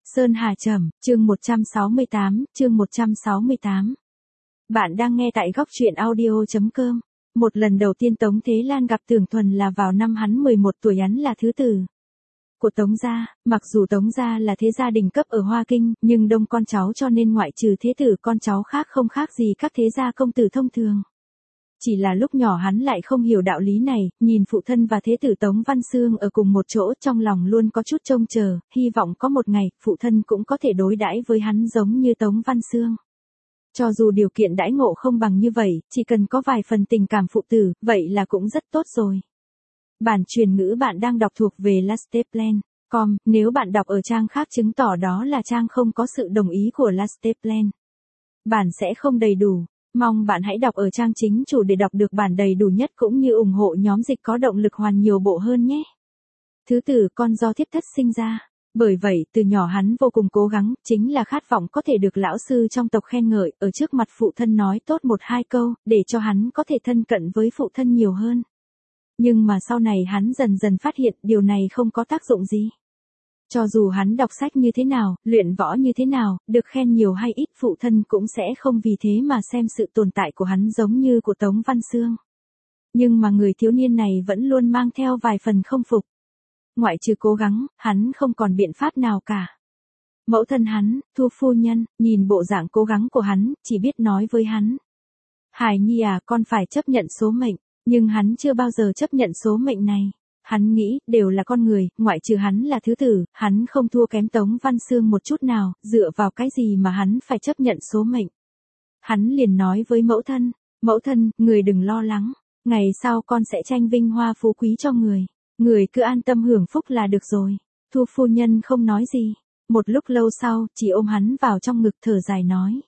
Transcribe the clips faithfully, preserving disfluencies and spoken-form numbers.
Sơn Hà Trầm, chương một trăm sáu mươi tám, chương một trăm sáu mươi tám. Bạn đang nghe tại góc truyện audio chấm com. Một lần đầu tiên Tống Thế Lan gặp Tưởng Thuần là vào năm hắn mười một tuổi, hắn là thứ tử của Tống gia. Mặc dù Tống gia là thế gia đình cấp ở Hoa Kinh, nhưng đông con cháu cho nên ngoại trừ thế tử con cháu khác không khác gì các thế gia công tử thông thường. Chỉ là lúc nhỏ hắn lại không hiểu đạo lý này, nhìn phụ thân và thế tử Tống Văn Xương ở cùng một chỗ, trong lòng luôn có chút trông chờ, hy vọng có một ngày, phụ thân cũng có thể đối đãi với hắn giống như Tống Văn Xương. Cho dù điều kiện đãi ngộ không bằng như vậy, chỉ cần có vài phần tình cảm phụ tử, vậy là cũng rất tốt rồi. Bản truyền ngữ bạn đang đọc thuộc về lasteplan chấm com, nếu bạn đọc ở trang khác chứng tỏ đó là trang không có sự đồng ý của Lasteplan. Bản sẽ không đầy đủ. Mong bạn hãy đọc ở trang chính chủ để đọc được bản đầy đủ nhất cũng như ủng hộ nhóm dịch có động lực hoàn nhiều bộ hơn nhé. Thứ tử con do thiếp thất sinh ra. Bởi vậy, từ nhỏ hắn vô cùng cố gắng, chính là khát vọng có thể được lão sư trong tộc khen ngợi, ở trước mặt phụ thân nói tốt một hai câu, để cho hắn có thể thân cận với phụ thân nhiều hơn. Nhưng mà sau này hắn dần dần phát hiện điều này không có tác dụng gì. Cho dù hắn đọc sách như thế nào, luyện võ như thế nào, được khen nhiều hay ít, phụ thân cũng sẽ không vì thế mà xem sự tồn tại của hắn giống như của Tống Văn Xương. Nhưng mà người thiếu niên này vẫn luôn mang theo vài phần không phục. Ngoại trừ cố gắng, hắn không còn biện pháp nào cả. Mẫu thân hắn, Thu phu nhân, nhìn bộ dạng cố gắng của hắn, chỉ biết nói với hắn: Hải nhi à, con phải chấp nhận số mệnh. Nhưng hắn chưa bao giờ chấp nhận số mệnh này. Hắn nghĩ, đều là con người, ngoại trừ hắn là thứ tử, hắn không thua kém Tống Văn Xương một chút nào, dựa vào cái gì mà hắn phải chấp nhận số mệnh. Hắn liền nói với mẫu thân: Mẫu thân, người đừng lo lắng, ngày sau con sẽ tranh vinh hoa phú quý cho người. Người cứ an tâm hưởng phúc là được rồi. Thu phu nhân không nói gì. Một lúc lâu sau, chỉ ôm hắn vào trong ngực thở dài nói: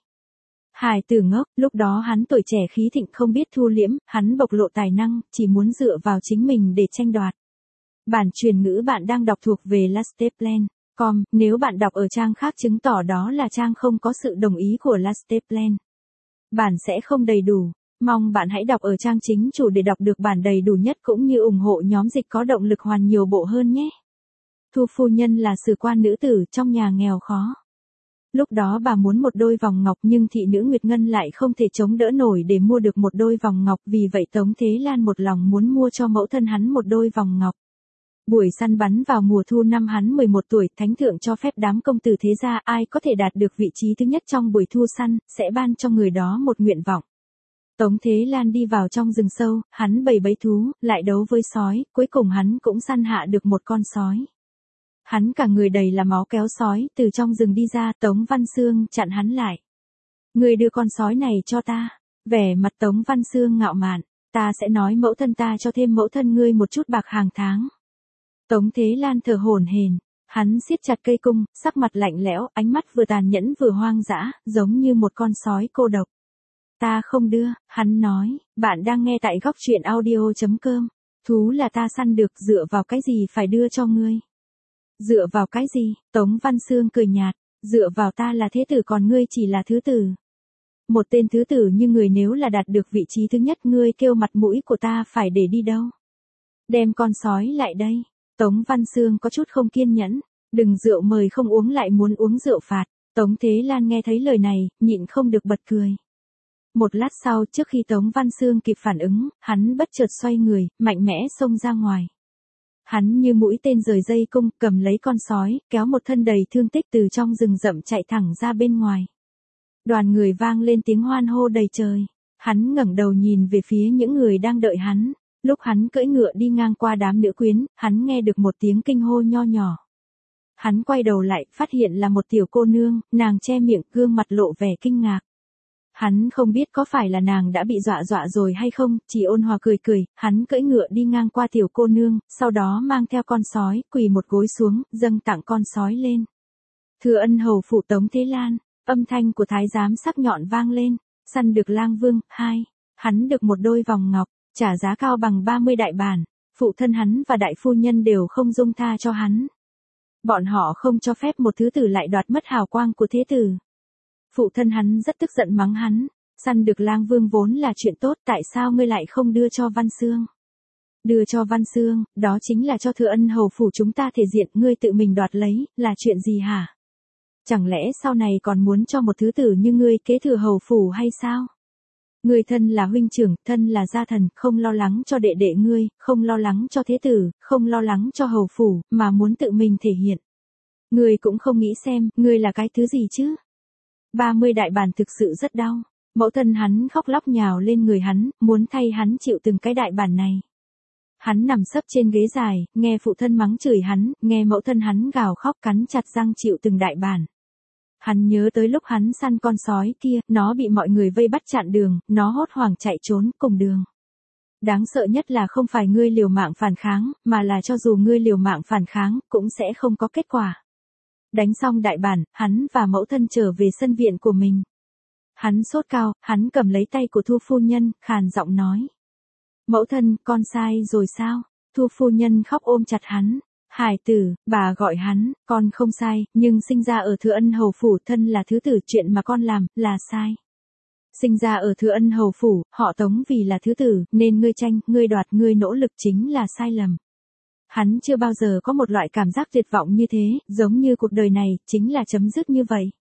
Hải tử ngốc, lúc đó hắn tuổi trẻ khí thịnh không biết thu liễm, hắn bộc lộ tài năng, chỉ muốn dựa vào chính mình để tranh đoạt. Bản truyền ngữ bạn đang đọc thuộc về Lasteplan chấm com, nếu bạn đọc ở trang khác chứng tỏ đó là trang không có sự đồng ý của Lasteplan. Bản sẽ không đầy đủ. Mong bạn hãy đọc ở trang chính chủ để đọc được bản đầy đủ nhất cũng như ủng hộ nhóm dịch có động lực hoàn nhiều bộ hơn nhé. Thu phu nhân là sử quan nữ tử trong nhà nghèo khó. Lúc đó bà muốn một đôi vòng ngọc nhưng thị nữ Nguyệt Ngân lại không thể chống đỡ nổi để mua được một đôi vòng ngọc, vì vậy Tống Thế Lan một lòng muốn mua cho mẫu thân hắn một đôi vòng ngọc. Buổi săn bắn vào mùa thu năm hắn mười một tuổi, thánh thượng cho phép đám công tử thế gia ai có thể đạt được vị trí thứ nhất trong buổi thu săn, sẽ ban cho người đó một nguyện vọng. Tống Thế Lan đi vào trong rừng sâu, hắn bầy bẫy thú, lại đấu với sói, cuối cùng hắn cũng săn hạ được một con sói. Hắn cả người đầy là máu kéo sói, từ trong rừng đi ra, Tống Văn Xương chặn hắn lại. Người đưa con sói này cho ta. Vẻ mặt Tống Văn Xương ngạo mạn, ta sẽ nói mẫu thân ta cho thêm mẫu thân ngươi một chút bạc hàng tháng. Tống Thế Lan thở hổn hển, hắn siết chặt cây cung, sắc mặt lạnh lẽo, ánh mắt vừa tàn nhẫn vừa hoang dã, giống như một con sói cô độc. Ta không đưa, hắn nói. Bạn đang nghe tại góc truyện audio chấm com. Thú là ta săn được, dựa vào cái gì phải đưa cho ngươi? Dựa vào cái gì? Tống Văn Xương cười nhạt. Dựa vào ta là thế tử còn ngươi chỉ là thứ tử. Một tên thứ tử như người nếu là đạt được vị trí thứ nhất, ngươi kêu mặt mũi của ta phải để đi đâu? Đem con sói lại đây. Tống Văn Xương có chút không kiên nhẫn. Đừng rượu mời không uống lại muốn uống rượu phạt. Tống Thế Lan nghe thấy lời này, nhịn không được bật cười. Một lát sau, trước khi Tống Văn Xương kịp phản ứng, hắn bất chợt xoay người, mạnh mẽ xông ra ngoài. Hắn như mũi tên rời dây cung, cầm lấy con sói, kéo một thân đầy thương tích từ trong rừng rậm chạy thẳng ra bên ngoài. Đoàn người vang lên tiếng hoan hô đầy trời. Hắn ngẩng đầu nhìn về phía những người đang đợi hắn. Lúc hắn cưỡi ngựa đi ngang qua đám nữ quyến, hắn nghe được một tiếng kinh hô nho nhỏ. Hắn quay đầu lại, phát hiện là một tiểu cô nương, nàng che miệng, gương mặt lộ vẻ kinh ngạc. Hắn không biết có phải là nàng đã bị dọa dọa rồi hay không, chỉ ôn hòa cười cười, hắn cưỡi ngựa đi ngang qua tiểu cô nương, sau đó mang theo con sói, quỳ một gối xuống, dâng tặng con sói lên. Thừa ân hầu phụ Tống Thế Lan, âm thanh của thái giám sắc nhọn vang lên, săn được lang vương, hai, hắn được một đôi vòng ngọc, trả giá cao bằng ba mươi đại bản, phụ thân hắn và đại phu nhân đều không dung tha cho hắn. Bọn họ không cho phép một thứ tử lại đoạt mất hào quang của thế tử. Phụ thân hắn rất tức giận mắng hắn, săn được lang vương vốn là chuyện tốt, tại sao ngươi lại không đưa cho Văn Xương? Đưa cho Văn Xương, đó chính là cho thừa ân hầu phủ chúng ta thể diện, ngươi tự mình đoạt lấy, là chuyện gì hả? chẳng lẽ sau này còn muốn cho một thứ tử như ngươi kế thừa hầu phủ hay sao? Ngươi thân là huynh trưởng, thân là gia thần, không lo lắng cho đệ đệ ngươi, không lo lắng cho thế tử, không lo lắng cho hầu phủ, mà muốn tự mình thể hiện. Ngươi cũng không nghĩ xem, ngươi là cái thứ gì chứ? ba mươi đại bản thực sự rất đau. Mẫu thân hắn khóc lóc nhào lên người hắn, muốn thay hắn chịu từng cái đại bản này. Hắn nằm sấp trên ghế dài, nghe phụ thân mắng chửi hắn, nghe mẫu thân hắn gào khóc cắn chặt răng chịu từng đại bản. Hắn nhớ tới lúc hắn săn con sói kia, nó bị mọi người vây bắt chặn đường, nó hốt hoảng chạy trốn cùng đường. Đáng sợ nhất là không phải ngươi liều mạng phản kháng, mà là cho dù ngươi liều mạng phản kháng, cũng sẽ không có kết quả. Đánh xong đại bản, hắn và mẫu thân trở về sân viện của mình. Hắn sốt cao, hắn cầm lấy tay của Thu phu nhân, khàn giọng nói. Mẫu thân, con sai rồi sao? Thu phu nhân khóc ôm chặt hắn. Hải tử, bà gọi hắn, con không sai, nhưng sinh ra ở Thừa Ân hầu phủ thân là thứ tử, chuyện mà con làm, là sai. Sinh ra ở Thừa Ân hầu phủ, họ Tống vì là thứ tử, nên ngươi tranh, ngươi đoạt, ngươi nỗ lực chính là sai lầm. Hắn chưa bao giờ có một loại cảm giác tuyệt vọng như thế, giống như cuộc đời này, chính là chấm dứt như vậy.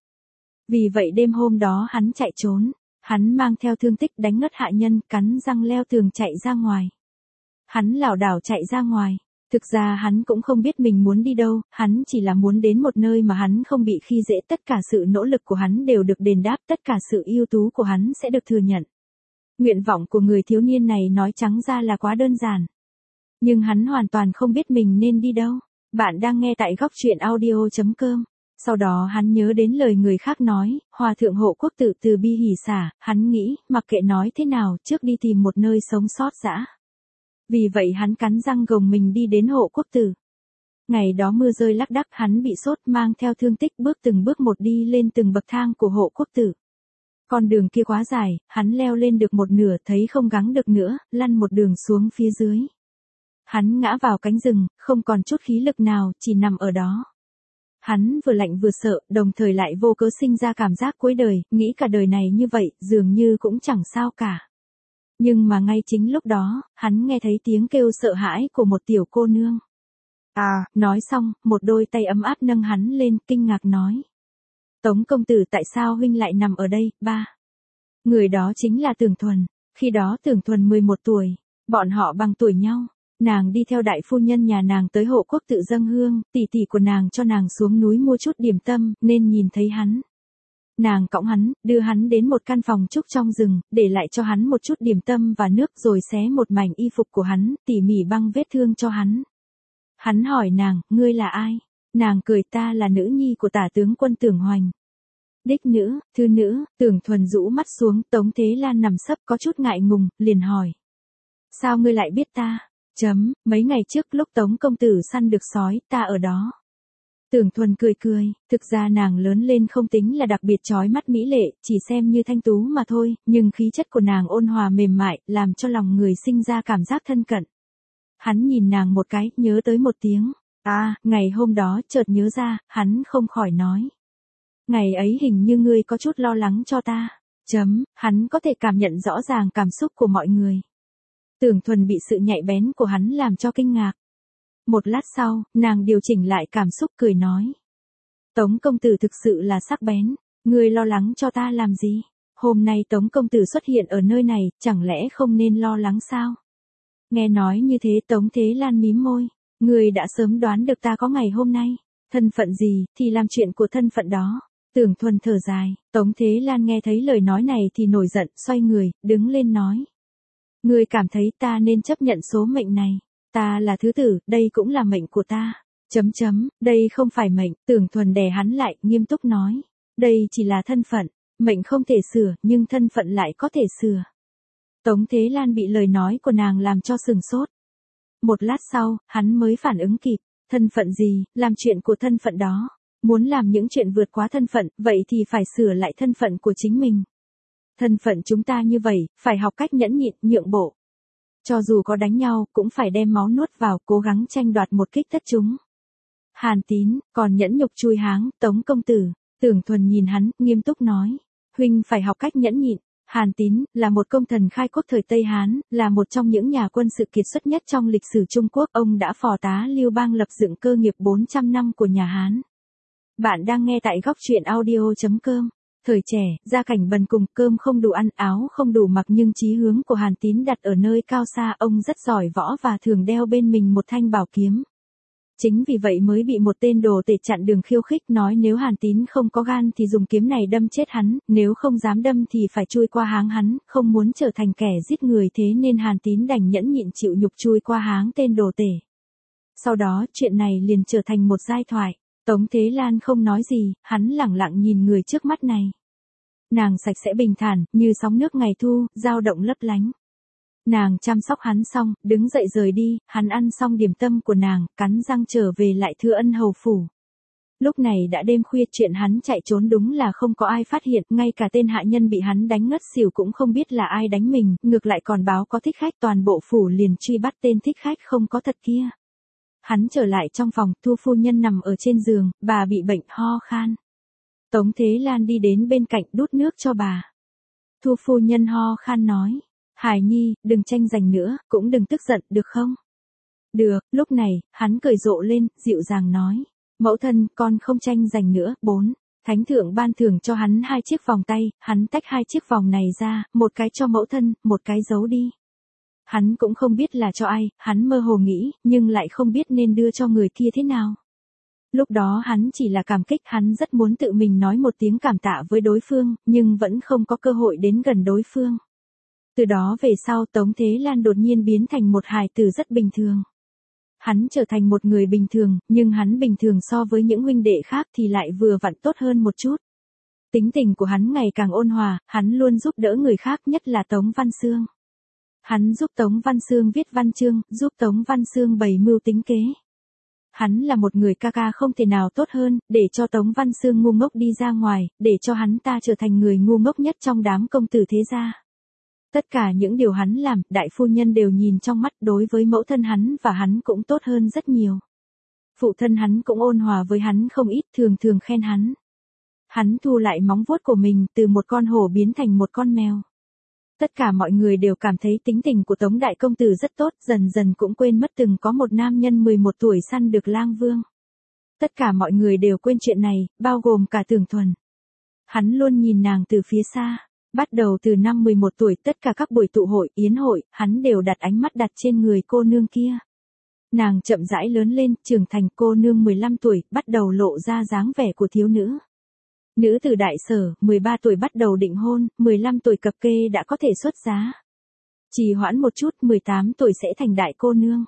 Vì vậy đêm hôm đó hắn chạy trốn, hắn mang theo thương tích đánh ngất hạ nhân, cắn răng leo tường chạy ra ngoài. Hắn lảo đảo chạy ra ngoài. Thực ra hắn cũng không biết mình muốn đi đâu, hắn chỉ là muốn đến một nơi mà hắn không bị khi dễ, tất cả sự nỗ lực của hắn đều được đền đáp, tất cả sự ưu tú của hắn sẽ được thừa nhận. Nguyện vọng của người thiếu niên này nói trắng ra là quá đơn giản. Nhưng hắn hoàn toàn không biết mình nên đi đâu. Bạn đang nghe tại góc truyện audio chấm com. Sau đó hắn nhớ đến lời người khác nói, Hòa thượng Hộ Quốc Tử từ bi hỷ xả, hắn nghĩ, mặc kệ nói thế nào, trước đi tìm một nơi sống sót dã. Vì vậy hắn cắn răng gồng mình đi đến Hộ Quốc Tử. Ngày đó mưa rơi lác đác, hắn bị sốt mang theo thương tích bước từng bước một đi lên từng bậc thang của Hộ Quốc Tử. Con đường kia quá dài, hắn leo lên được một nửa thấy không gắng được nữa, lăn một đường xuống phía dưới. Hắn ngã vào cánh rừng, không còn chút khí lực nào, chỉ nằm ở đó. Hắn vừa lạnh vừa sợ, đồng thời lại vô cớ sinh ra cảm giác cuối đời, nghĩ cả đời này như vậy, dường như cũng chẳng sao cả. Nhưng mà ngay chính lúc đó, hắn nghe thấy tiếng kêu sợ hãi của một tiểu cô nương. À, nói xong, một đôi tay ấm áp nâng hắn lên, kinh ngạc nói. Tống công tử, tại sao huynh lại nằm ở đây, ba? Người đó chính là Tưởng Thuần, khi đó Tưởng Thuần mười một tuổi, bọn họ bằng tuổi nhau. Nàng đi theo đại phu nhân nhà nàng tới Hộ Quốc Tự dâng hương, tỷ tỷ của nàng cho nàng xuống núi mua chút điểm tâm, nên nhìn thấy hắn. Nàng cõng hắn, đưa hắn đến một căn phòng trúc trong rừng, để lại cho hắn một chút điểm tâm và nước rồi xé một mảnh y phục của hắn, tỉ mỉ băng vết thương cho hắn. Hắn hỏi nàng, ngươi là ai? Nàng cười, ta là nữ nhi của tả tướng quân Tưởng Hoành. Đích nữ, thư nữ, Tưởng Thuần rũ mắt xuống, Tống Thế Lan nằm sấp có chút ngại ngùng, liền hỏi. Sao ngươi lại biết ta? Chấm, mấy ngày trước lúc Tống công tử săn được sói, ta ở đó. Tưởng Thuần cười cười, thực ra nàng lớn lên không tính là đặc biệt chói mắt mỹ lệ, chỉ xem như thanh tú mà thôi, nhưng khí chất của nàng ôn hòa mềm mại, làm cho lòng người sinh ra cảm giác thân cận. Hắn nhìn nàng một cái, nhớ tới một tiếng. À, ngày hôm đó chợt nhớ ra, hắn không khỏi nói. Ngày ấy hình như ngươi có chút lo lắng cho ta. Chấm, hắn có thể cảm nhận rõ ràng cảm xúc của mọi người. Tưởng Thuần bị sự nhạy bén của hắn làm cho kinh ngạc. Một lát sau, nàng điều chỉnh lại cảm xúc cười nói. Tống công tử thực sự là sắc bén, ngươi lo lắng cho ta làm gì? Hôm nay Tống công tử xuất hiện ở nơi này, chẳng lẽ không nên lo lắng sao? Nghe nói như thế Tống Thế Lan mím môi, ngươi đã sớm đoán được ta có ngày hôm nay. Thân phận gì, thì làm chuyện của thân phận đó. Tưởng Thuần thở dài, Tống Thế Lan nghe thấy lời nói này thì nổi giận, xoay người, đứng lên nói. Ngươi cảm thấy ta nên chấp nhận số mệnh này. Ta là thứ tử, đây cũng là mệnh của ta. Chấm chấm, đây không phải mệnh, Tưởng Thuần đè hắn lại, nghiêm túc nói. Đây chỉ là thân phận, mệnh không thể sửa, nhưng thân phận lại có thể sửa. Tống Thế Lan bị lời nói của nàng làm cho sừng sốt. Một lát sau, hắn mới phản ứng kịp, thân phận gì, làm chuyện của thân phận đó. Muốn làm những chuyện vượt quá thân phận, vậy thì phải sửa lại thân phận của chính mình. Thân phận chúng ta như vậy, phải học cách nhẫn nhịn, nhượng bộ. Cho dù có đánh nhau, cũng phải đem máu nuốt vào, cố gắng tranh đoạt một kích tất chúng. Hàn Tín, còn nhẫn nhục chui háng, Tống công tử. Tưởng Thuần nhìn hắn, nghiêm túc nói. Huynh phải học cách nhẫn nhịn. Hàn Tín, là một công thần khai quốc thời Tây Hán, là một trong những nhà quân sự kiệt xuất nhất trong lịch sử Trung Quốc. Ông đã phò tá Lưu Bang lập dựng cơ nghiệp bốn trăm năm của nhà Hán. Bạn đang nghe tại góc truyện audio.com. Thời trẻ, gia cảnh bần cùng, cơm không đủ ăn, áo không đủ mặc nhưng chí hướng của Hàn Tín đặt ở nơi cao xa, ông rất giỏi võ và thường đeo bên mình một thanh bảo kiếm. Chính vì vậy mới bị một tên đồ tể chặn đường khiêu khích, nói nếu Hàn Tín không có gan thì dùng kiếm này đâm chết hắn, nếu không dám đâm thì phải chui qua háng hắn, không muốn trở thành kẻ giết người, thế nên Hàn Tín đành nhẫn nhịn chịu nhục chui qua háng tên đồ tể. Sau đó, chuyện này liền trở thành một giai thoại. Tống Thế Lan không nói gì, hắn lẳng lặng nhìn người trước mắt này. Nàng sạch sẽ bình thản, như sóng nước ngày thu, dao động lấp lánh. Nàng chăm sóc hắn xong, đứng dậy rời đi, hắn ăn xong điểm tâm của nàng, cắn răng trở về lại Thừa Ân hầu phủ. Lúc này đã đêm khuya, chuyện hắn chạy trốn đúng là không có ai phát hiện, ngay cả tên hạ nhân bị hắn đánh ngất xỉu cũng không biết là ai đánh mình, ngược lại còn báo có thích khách, toàn bộ phủ liền truy bắt tên thích khách không có thật kia. Hắn trở lại trong phòng, Thu phu nhân nằm ở trên giường, bà bị bệnh ho khan. Tống Thế Lan đi đến bên cạnh đút nước cho bà. Thu phu nhân ho khan nói, Hải Nhi, đừng tranh giành nữa, cũng đừng tức giận, được không? Được, lúc này, hắn cười rộ lên, dịu dàng nói, mẫu thân, con không tranh giành nữa. Bốn. Thánh thượng ban thưởng cho hắn hai chiếc vòng tay, hắn tách hai chiếc vòng này ra, một cái cho mẫu thân, một cái giấu đi. Hắn cũng không biết là cho ai, hắn mơ hồ nghĩ, nhưng lại không biết nên đưa cho người kia thế nào. Lúc đó hắn chỉ là cảm kích, hắn rất muốn tự mình nói một tiếng cảm tạ với đối phương, nhưng vẫn không có cơ hội đến gần đối phương. Từ đó về sau, Tống Thế Lan đột nhiên biến thành một hài tử rất bình thường. Hắn trở thành một người bình thường, nhưng hắn bình thường so với những huynh đệ khác thì lại vừa vặn tốt hơn một chút. Tính tình của hắn ngày càng ôn hòa, hắn luôn giúp đỡ người khác, nhất là Tống Văn Xương. Hắn giúp Tống Văn Xương viết văn chương, giúp Tống Văn Xương bày mưu tính kế. Hắn là một người ca ca không thể nào tốt hơn, để cho Tống Văn Xương ngu ngốc đi ra ngoài, để cho hắn ta trở thành người ngu ngốc nhất trong đám công tử thế gia. Tất cả những điều hắn làm, đại phu nhân đều nhìn trong mắt, đối với mẫu thân hắn và hắn cũng tốt hơn rất nhiều. Phụ thân hắn cũng ôn hòa với hắn không ít, thường thường khen hắn. Hắn thu lại móng vuốt của mình, từ một con hổ biến thành một con mèo. Tất cả mọi người đều cảm thấy tính tình của Tống đại công tử rất tốt, dần dần cũng quên mất từng có một nam nhân mười một tuổi săn được lang vương. Tất cả mọi người đều quên chuyện này, bao gồm cả Tưởng Thuần. Hắn luôn nhìn nàng từ phía xa. Bắt đầu từ năm mười một tuổi, tất cả các buổi tụ hội, yến hội, hắn đều đặt ánh mắt đặt trên người cô nương kia. Nàng chậm rãi lớn lên, trưởng thành, cô nương mười lăm tuổi, bắt đầu lộ ra dáng vẻ của thiếu nữ. Nữ tử đại sở, mười ba tuổi bắt đầu định hôn, mười lăm tuổi cập kê đã có thể xuất giá. Trì hoãn một chút, mười tám tuổi sẽ thành đại cô nương.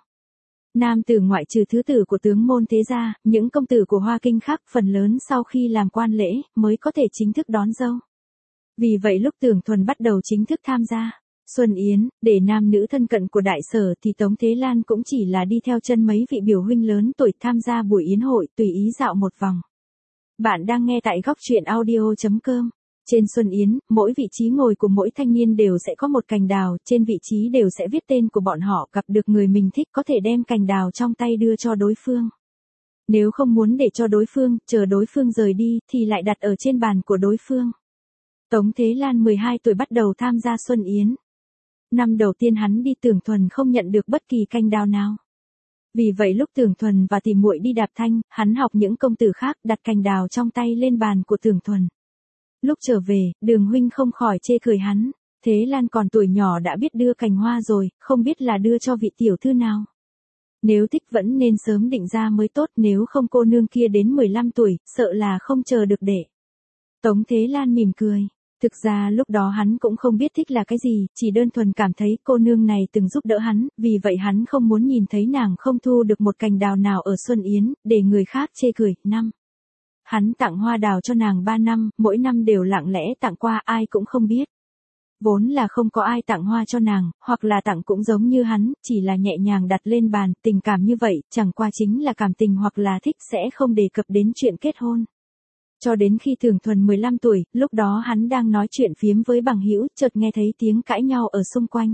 Nam tử ngoại trừ thứ tử của tướng môn thế gia, những công tử của Hoa Kinh khác phần lớn sau khi làm quan lễ, mới có thể chính thức đón dâu. Vì vậy lúc Tưởng Thuần bắt đầu chính thức tham gia Xuân Yến, để nam nữ thân cận của đại sở thì Tống Thế Lan cũng chỉ là đi theo chân mấy vị biểu huynh lớn tuổi tham gia buổi yến hội, tùy ý dạo một vòng. Bạn đang nghe tại góc truyện audio.com. Trên Xuân Yến, mỗi vị trí ngồi của mỗi thanh niên đều sẽ có một cành đào, trên vị trí đều sẽ viết tên của bọn họ, gặp được người mình thích có thể đem cành đào trong tay đưa cho đối phương. Nếu không muốn để cho đối phương, chờ đối phương rời đi, thì lại đặt ở trên bàn của đối phương. Tống Thế Lan mười hai tuổi bắt đầu tham gia Xuân Yến. Năm đầu tiên hắn đi Tưởng Thuần không nhận được bất kỳ cành đào nào. Vì vậy lúc Tưởng Thuần và tỷ muội đi đạp thanh, hắn học những công tử khác đặt cành đào trong tay lên bàn của Tưởng Thuần. Lúc trở về, Đường huynh không khỏi chê cười hắn, Thế Lan còn tuổi nhỏ đã biết đưa cành hoa rồi, không biết là đưa cho vị tiểu thư nào. Nếu thích vẫn nên sớm định ra mới tốt, nếu không cô nương kia đến mười lăm tuổi, sợ là không chờ được để. Tống Thế Lan mỉm cười. Thực ra lúc đó hắn cũng không biết thích là cái gì, chỉ đơn thuần cảm thấy cô nương này từng giúp đỡ hắn, vì vậy hắn không muốn nhìn thấy nàng không thu được một cành đào nào ở Xuân Yến, để người khác chê cười. Năm. Hắn tặng hoa đào cho nàng ba năm, mỗi năm đều lặng lẽ tặng qua, ai cũng không biết. Vốn là không có ai tặng hoa cho nàng, hoặc là tặng cũng giống như hắn, chỉ là nhẹ nhàng đặt lên bàn, tình cảm như vậy, chẳng qua chính là cảm tình hoặc là thích, sẽ không đề cập đến chuyện kết hôn. Cho đến khi Tưởng Thuần mười lăm tuổi, lúc đó hắn đang nói chuyện phiếm với bằng hữu, chợt nghe thấy tiếng cãi nhau ở xung quanh.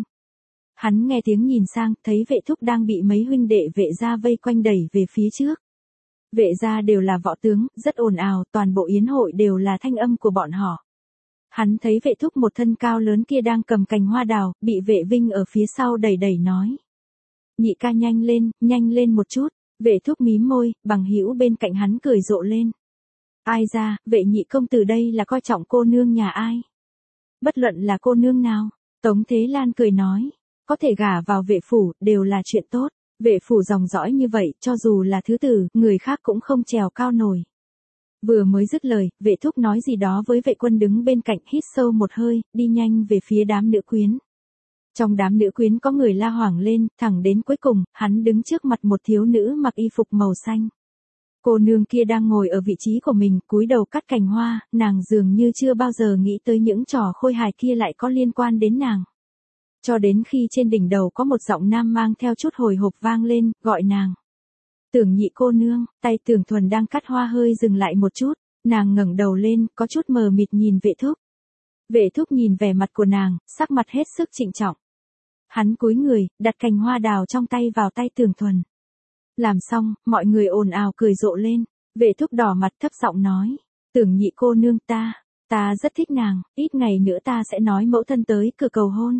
Hắn nghe tiếng nhìn sang, thấy vệ thúc đang bị mấy huynh đệ vệ gia vây quanh đẩy về phía trước. Vệ gia đều là võ tướng, rất ồn ào, toàn bộ yến hội đều là thanh âm của bọn họ. Hắn thấy vệ thúc một thân cao lớn kia đang cầm cành hoa đào, bị vệ vinh ở phía sau đẩy đẩy nói. Nhị ca nhanh lên, nhanh lên một chút, vệ thúc mím môi, bằng hữu bên cạnh hắn cười rộ lên. Ai ra, vệ nhị công tử đây là coi trọng cô nương nhà ai? Bất luận là cô nương nào, Tống Thế Lan cười nói, có thể gả vào vệ phủ, đều là chuyện tốt, vệ phủ dòng dõi như vậy, cho dù là thứ tử, người khác cũng không trèo cao nổi. Vừa mới dứt lời, vệ thúc nói gì đó với vệ quân đứng bên cạnh, hít sâu một hơi, đi nhanh về phía đám nữ quyến. Trong đám nữ quyến có người la hoảng lên, thẳng đến cuối cùng, hắn đứng trước mặt một thiếu nữ mặc y phục màu xanh. Cô nương kia đang ngồi ở vị trí của mình, cúi đầu cắt cành hoa, nàng dường như chưa bao giờ nghĩ tới những trò khôi hài kia lại có liên quan đến nàng. Cho đến khi trên đỉnh đầu có một giọng nam mang theo chút hồi hộp vang lên, gọi nàng. Tưởng nhị cô nương, tay Tưởng Thuần đang cắt hoa hơi dừng lại một chút, nàng ngẩng đầu lên, có chút mờ mịt nhìn vệ thúc. Vệ thúc nhìn vẻ mặt của nàng, sắc mặt hết sức trịnh trọng. Hắn cúi người, đặt cành hoa đào trong tay vào tay Tưởng Thuần. Làm xong, mọi người ồn ào cười rộ lên, vệ thúc đỏ mặt thấp giọng nói, Tưởng nhị cô nương ta, ta rất thích nàng, ít ngày nữa ta sẽ nói mẫu thân tới cửa cầu hôn.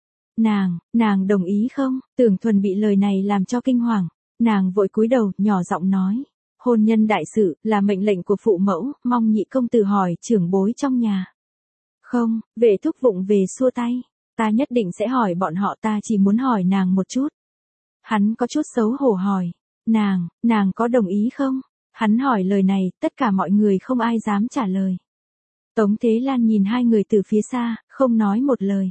Nàng, nàng đồng ý không? Tưởng Thuần bị lời này làm cho kinh hoàng, nàng vội cúi đầu, nhỏ giọng nói, hôn nhân đại sự, là mệnh lệnh của phụ mẫu, mong nhị công tử hỏi trưởng bối trong nhà. Không, vệ thúc vụng về xua tay, ta nhất định sẽ hỏi bọn họ, ta chỉ muốn hỏi nàng một chút. Hắn có chút xấu hổ hỏi, nàng, nàng có đồng ý không? Hắn hỏi lời này, tất cả mọi người không ai dám trả lời. Tống Thế Lan nhìn hai người từ phía xa, không nói một lời.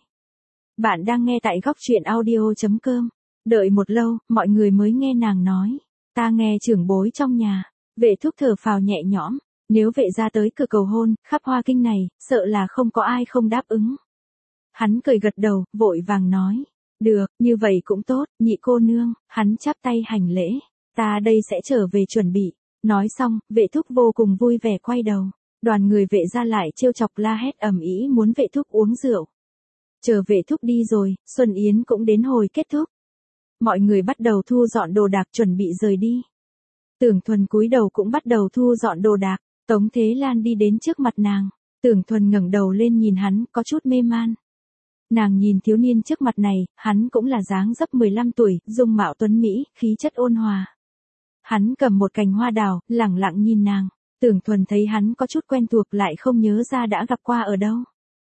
Bạn đang nghe tại góc truyện audio chấm com. Đợi một lâu, mọi người mới nghe nàng nói. Ta nghe trưởng bối trong nhà. Vệ thúc thở phào nhẹ nhõm. Nếu vệ gia tới cửa cầu hôn, khắp Hoa Kinh này, sợ là không có ai không đáp ứng. Hắn cười gật đầu, vội vàng nói. Được, như vậy cũng tốt, nhị cô nương. Hắn chắp tay hành lễ. Ta đây sẽ trở về chuẩn bị. Nói xong, vệ thúc vô cùng vui vẻ quay đầu. Đoàn người vệ gia lại trêu chọc la hét ầm ĩ muốn vệ thúc uống rượu. Chờ vệ thúc đi rồi, Xuân Yến cũng đến hồi kết thúc. Mọi người bắt đầu thu dọn đồ đạc chuẩn bị rời đi. Tưởng Thuần cúi đầu cũng bắt đầu thu dọn đồ đạc. Tống Thế Lan đi đến trước mặt nàng. Tưởng Thuần ngẩng đầu lên nhìn hắn, có chút mê man. Nàng nhìn thiếu niên trước mặt này, hắn cũng là dáng dấp mười lăm tuổi, dung mạo tuấn mỹ, khí chất ôn hòa. Hắn cầm một cành hoa đào, lẳng lặng nhìn nàng. Tưởng Thuần thấy hắn có chút quen thuộc lại không nhớ ra đã gặp qua ở đâu.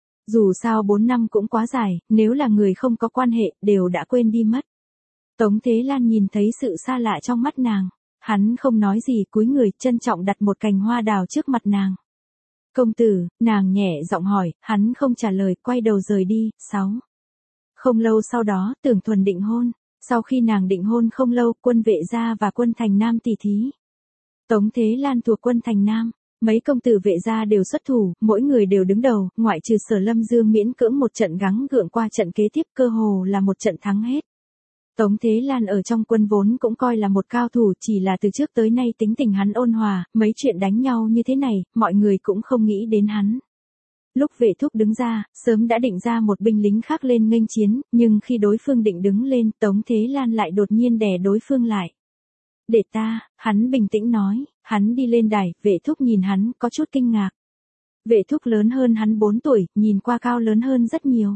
Dù sao bốn năm cũng quá dài, nếu là người không có quan hệ, đều đã quên đi mất. Tống Thế Lan nhìn thấy sự xa lạ trong mắt nàng. Hắn không nói gì, cúi người, trân trọng đặt một cành hoa đào trước mặt nàng. Công tử, nàng nhẹ giọng hỏi, hắn không trả lời, quay đầu rời đi. Sáu. Không lâu sau đó, Tưởng Thuần định hôn. Sau khi nàng định hôn không lâu, quân vệ gia và quân thành Nam tỷ thí. Tống Thế Lan thuộc quân thành Nam. Mấy công tử vệ gia đều xuất thủ, mỗi người đều đứng đầu, ngoại trừ Sở Lâm Dương miễn cưỡng một trận gắng gượng qua trận kế tiếp, cơ hồ là một trận thắng hết. Tống Thế Lan ở trong quân vốn cũng coi là một cao thủ, chỉ là từ trước tới nay tính tình hắn ôn hòa, mấy chuyện đánh nhau như thế này, mọi người cũng không nghĩ đến hắn. Lúc vệ thúc đứng ra, sớm đã định ra một binh lính khác lên nghênh chiến, nhưng khi đối phương định đứng lên, Tống Thế Lan lại đột nhiên đè đối phương lại. Để ta, hắn bình tĩnh nói, hắn đi lên đài, vệ thúc nhìn hắn, có chút kinh ngạc. Vệ thúc lớn hơn hắn bốn tuổi, nhìn qua cao lớn hơn rất nhiều.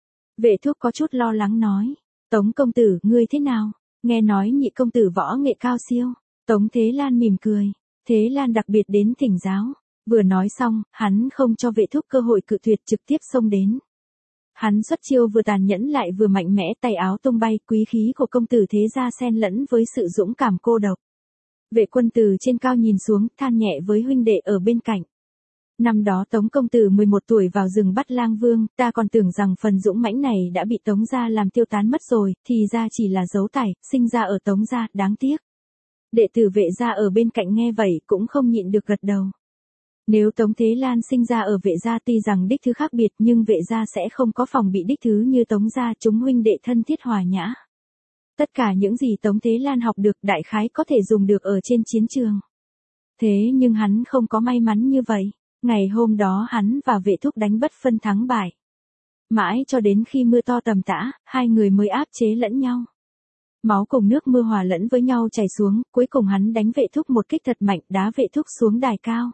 Vệ thúc có chút lo lắng nói, Tống công tử, ngươi thế nào? Nghe nói nhị công tử võ nghệ cao siêu. Tống Thế Lan mỉm cười, Thế Lan đặc biệt đến thỉnh giáo. Vừa nói xong, hắn không cho vệ thúc cơ hội cự tuyệt, trực tiếp xông đến. Hắn xuất chiêu vừa tàn nhẫn lại vừa mạnh mẽ, tay áo tung bay, quý khí của công tử thế gia xen lẫn với sự dũng cảm cô độc. Vệ quân từ trên cao nhìn xuống, than nhẹ với huynh đệ ở bên cạnh. Năm đó Tống công tử mười một tuổi vào rừng bắt lang vương, ta còn tưởng rằng phần dũng mãnh này đã bị Tống gia làm tiêu tán mất rồi, thì ra chỉ là dấu tải, sinh ra ở Tống gia, đáng tiếc. Đệ tử vệ gia ở bên cạnh nghe vậy cũng không nhịn được gật đầu. Nếu Tống Thế Lan sinh ra ở vệ gia tuy rằng đích thứ khác biệt, nhưng vệ gia sẽ không có phòng bị đích thứ như Tống gia, chúng huynh đệ thân thiết hòa nhã. Tất cả những gì Tống Thế Lan học được đại khái có thể dùng được ở trên chiến trường. Thế nhưng hắn không có may mắn như vậy. Ngày hôm đó hắn và vệ thúc đánh bất phân thắng bại. Mãi cho đến khi mưa to tầm tã, hai người mới áp chế lẫn nhau. Máu cùng nước mưa hòa lẫn với nhau chảy xuống, cuối cùng hắn đánh vệ thúc một kích thật mạnh, đá vệ thúc xuống đài cao.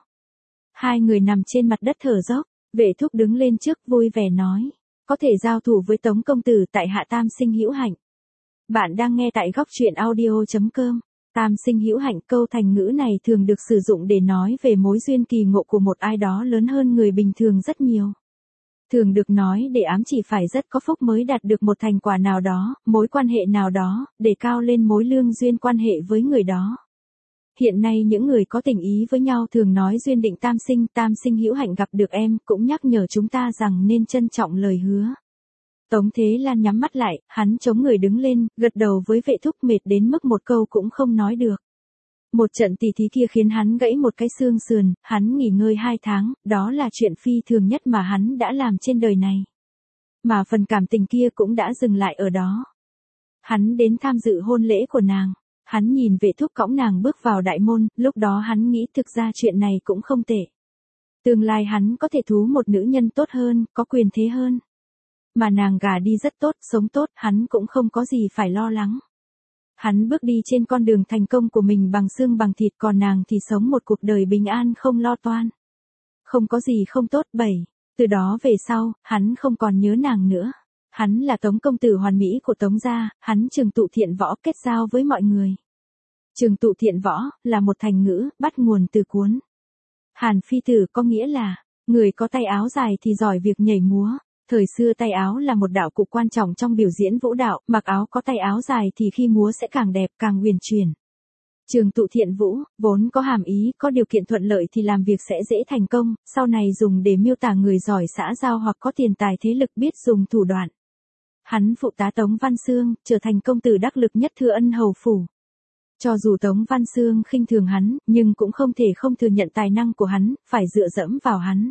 Hai người nằm trên mặt đất thở dốc, vệ thúc đứng lên trước vui vẻ nói, có thể giao thủ với Tống công tử tại hạ tam sinh hữu hạnh. Bạn đang nghe tại góc truyện audio chấm com. Tam sinh hữu hạnh, câu thành ngữ này thường được sử dụng để nói về mối duyên kỳ ngộ của một ai đó lớn hơn người bình thường rất nhiều. Thường được nói để ám chỉ phải rất có phúc mới đạt được một thành quả nào đó, mối quan hệ nào đó, để cao lên mối lương duyên quan hệ với người đó. Hiện nay những người có tình ý với nhau thường nói duyên định tam sinh, tam sinh hữu hạnh gặp được em, cũng nhắc nhở chúng ta rằng nên trân trọng lời hứa. Tống Thế Lan nhắm mắt lại, hắn chống người đứng lên, gật đầu với Vệ Thúc, mệt đến mức một câu cũng không nói được. Một trận tỉ thí kia khiến hắn gãy một cái xương sườn, hắn nghỉ ngơi hai tháng, đó là chuyện phi thường nhất mà hắn đã làm trên đời này. Mà phần cảm tình kia cũng đã dừng lại ở đó. Hắn đến tham dự hôn lễ của nàng. Hắn nhìn Vệ Thúc cõng nàng bước vào đại môn, lúc đó hắn nghĩ thực ra chuyện này cũng không tệ. Tương lai hắn có thể thú một nữ nhân tốt hơn, có quyền thế hơn. Mà nàng gả đi rất tốt, sống tốt, hắn cũng không có gì phải lo lắng. Hắn bước đi trên con đường thành công của mình bằng xương bằng thịt, còn nàng thì sống một cuộc đời bình an không lo toan. Không có gì không tốt. Bảy. Từ đó về sau, hắn không còn nhớ nàng nữa. Hắn là Tống công tử hoàn mỹ của Tống gia, hắn trường tụ thiện võ, kết giao với mọi người. Trường tụ thiện võ là một thành ngữ bắt nguồn từ cuốn Hàn Phi Tử, có nghĩa là người có tay áo dài thì giỏi việc nhảy múa. Thời xưa tay áo là một đạo cụ quan trọng trong biểu diễn vũ đạo, mặc áo có tay áo dài thì khi múa sẽ càng đẹp, càng huyền chuyển. Trường tụ thiện vũ vốn có hàm ý có điều kiện thuận lợi thì làm việc sẽ dễ thành công, sau này dùng để miêu tả người giỏi xã giao hoặc có tiền tài thế lực biết dùng thủ đoạn. Hắn phụ tá Tống Văn Xương, trở thành công tử đắc lực nhất Thừa Ân hầu phủ. Cho dù Tống Văn Xương khinh thường hắn, nhưng cũng không thể không thừa nhận tài năng của hắn, phải dựa dẫm vào hắn.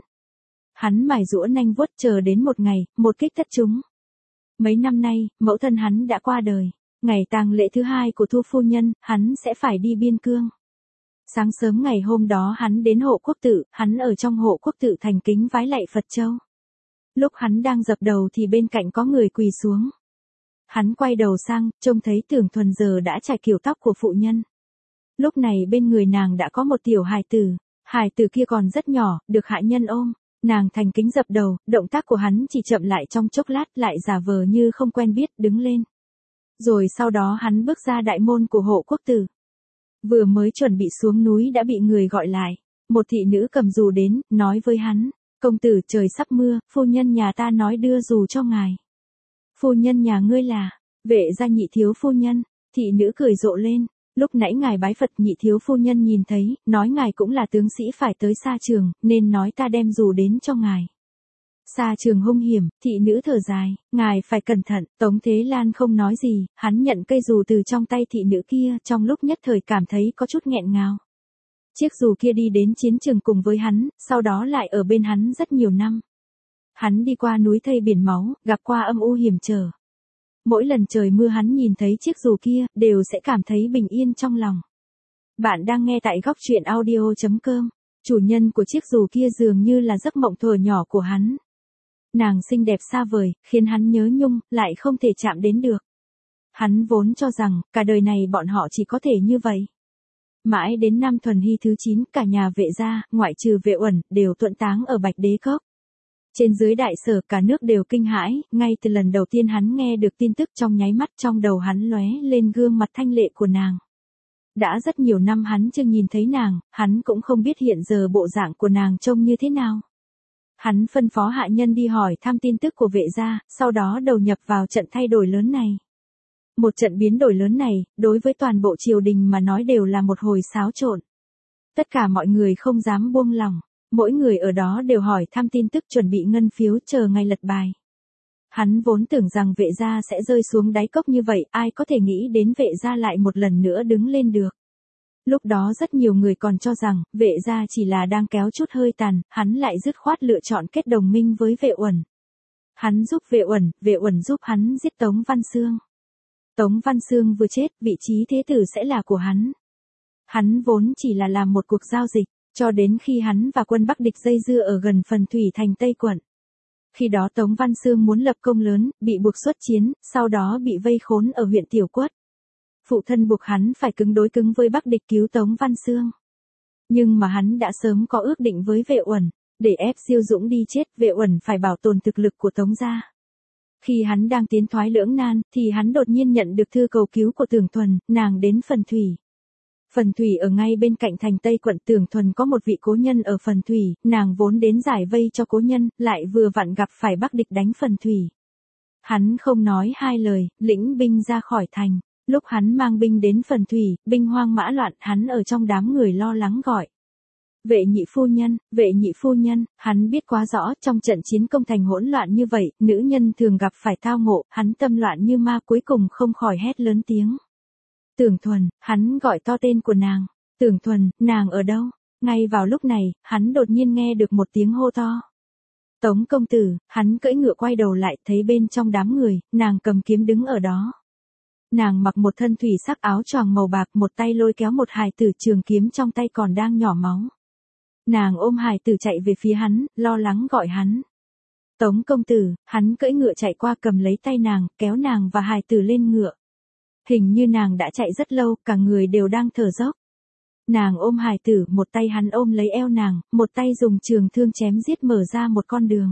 Hắn mài giũa nanh vuốt chờ đến một ngày, một kích tất trúng. Mấy năm nay, mẫu thân hắn đã qua đời. Ngày tang lễ thứ hai của Thu phu nhân, hắn sẽ phải đi biên cương. Sáng sớm ngày hôm đó hắn đến hộ quốc tự, hắn ở trong hộ quốc tự thành kính vái lạy Phật châu. Lúc hắn đang dập đầu thì bên cạnh có người quỳ xuống. Hắn quay đầu sang, trông thấy Tưởng Thuần giờ đã trải kiểu tóc của phụ nhân. Lúc này bên người nàng đã có một tiểu hài tử. Hài tử kia còn rất nhỏ, được hạ nhân ôm. Nàng thành kính dập đầu, động tác của hắn chỉ chậm lại trong chốc lát, lại giả vờ như không quen biết, đứng lên. Rồi sau đó hắn bước ra đại môn của hộ quốc tử. Vừa mới chuẩn bị xuống núi đã bị người gọi lại. Một thị nữ cầm dù đến, nói với hắn, công tử trời sắp mưa, phu nhân nhà ta nói đưa dù cho ngài. Phu nhân nhà ngươi là, Vệ gia nhị thiếu phu nhân. Thị nữ cười rộ lên, lúc nãy ngài bái Phật nhị thiếu phu nhân nhìn thấy, nói ngài cũng là tướng sĩ phải tới Sa Trường, nên nói ta đem dù đến cho ngài. Sa Trường hung hiểm, thị nữ thở dài, ngài phải cẩn thận. Tống Thế Lan không nói gì, hắn nhận cây dù từ trong tay thị nữ kia, trong lúc nhất thời cảm thấy có chút nghẹn ngào. Chiếc dù kia đi đến chiến trường cùng với hắn, sau đó lại ở bên hắn rất nhiều năm. Hắn đi qua núi thây biển máu, gặp qua âm u hiểm trở. Mỗi lần trời mưa hắn nhìn thấy chiếc dù kia, đều sẽ cảm thấy bình yên trong lòng. Bạn đang nghe tại góc truyện audio chấm com. Chủ nhân của chiếc dù kia dường như là giấc mộng thuở nhỏ của hắn. Nàng xinh đẹp xa vời, khiến hắn nhớ nhung, lại không thể chạm đến được. Hắn vốn cho rằng, cả đời này bọn họ chỉ có thể như vậy. Mãi đến năm Thuần Hy thứ chín, cả nhà Vệ gia, ngoại trừ Vệ Uẩn, đều tuẫn táng ở Bạch Đế Cốc. Trên dưới đại sở cả nước đều kinh hãi, ngay từ lần đầu tiên hắn nghe được tin tức trong nháy mắt trong đầu hắn lóe lên gương mặt thanh lệ của nàng. Đã rất nhiều năm hắn chưa nhìn thấy nàng, hắn cũng không biết hiện giờ bộ dạng của nàng trông như thế nào. Hắn phân phó hạ nhân đi hỏi thăm tin tức của Vệ gia, sau đó đầu nhập vào trận thay đổi lớn này. Một trận biến đổi lớn này, đối với toàn bộ triều đình mà nói đều là một hồi xáo trộn. Tất cả mọi người không dám buông lỏng, mỗi người ở đó đều hỏi thăm tin tức chuẩn bị ngân phiếu chờ ngày lật bài. Hắn vốn tưởng rằng Vệ gia sẽ rơi xuống đáy cốc như vậy, ai có thể nghĩ đến Vệ gia lại một lần nữa đứng lên được. Lúc đó rất nhiều người còn cho rằng, Vệ gia chỉ là đang kéo chút hơi tàn, hắn lại dứt khoát lựa chọn kết đồng minh với Vệ Uẩn. Hắn giúp Vệ Uẩn, Vệ Uẩn giúp hắn giết Tống Văn Xương. Tống Văn Xương vừa chết, vị trí thế tử sẽ là của hắn. Hắn vốn chỉ là làm một cuộc giao dịch, cho đến khi hắn và quân Bắc địch dây dưa ở gần phần thủy thành Tây Quận. Khi đó Tống Văn Xương muốn lập công lớn, bị buộc xuất chiến, sau đó bị vây khốn ở huyện Tiểu Quất. Phụ thân buộc hắn phải cứng đối cứng với Bắc địch cứu Tống Văn Xương. Nhưng mà hắn đã sớm có ước định với Vệ Uẩn, để ép Diêu Dũng đi chết, Vệ Uẩn phải bảo tồn thực lực của Tống gia. Khi hắn đang tiến thoái lưỡng nan, thì hắn đột nhiên nhận được thư cầu cứu của Tưởng Thuần, nàng đến phần thủy. Phần Thủy ở ngay bên cạnh thành Tây quận Tưởng Thuần có một vị cố nhân ở Phần Thủy, nàng vốn đến giải vây cho cố nhân, lại vừa vặn gặp phải Bắc địch đánh Phần Thủy. Hắn không nói hai lời, lĩnh binh ra khỏi thành. Lúc hắn mang binh đến Phần Thủy, binh hoang mã loạn, hắn ở trong đám người lo lắng gọi. Vệ nhị phu nhân, vệ nhị phu nhân, hắn biết quá rõ, trong trận chiến công thành hỗn loạn như vậy, nữ nhân thường gặp phải tao ngộ, hắn tâm loạn như ma, cuối cùng không khỏi hét lớn tiếng. Tưởng Thuần, hắn gọi to tên của nàng. Tưởng Thuần, nàng ở đâu? Ngay vào lúc này, hắn đột nhiên nghe được một tiếng hô to. Tống công tử, hắn cưỡi ngựa quay đầu lại, thấy bên trong đám người, nàng cầm kiếm đứng ở đó. Nàng mặc một thân thủy sắc áo choàng màu bạc, một tay lôi kéo một hài tử, trường kiếm trong tay còn đang nhỏ máu. Nàng ôm hài tử chạy về phía hắn, lo lắng gọi hắn. Tống công tử, hắn cưỡi ngựa chạy qua cầm lấy tay nàng, kéo nàng và hài tử lên ngựa. Hình như nàng đã chạy rất lâu, cả người đều đang thở dốc. Nàng ôm hài tử, một tay hắn ôm lấy eo nàng, một tay dùng trường thương chém giết mở ra một con đường.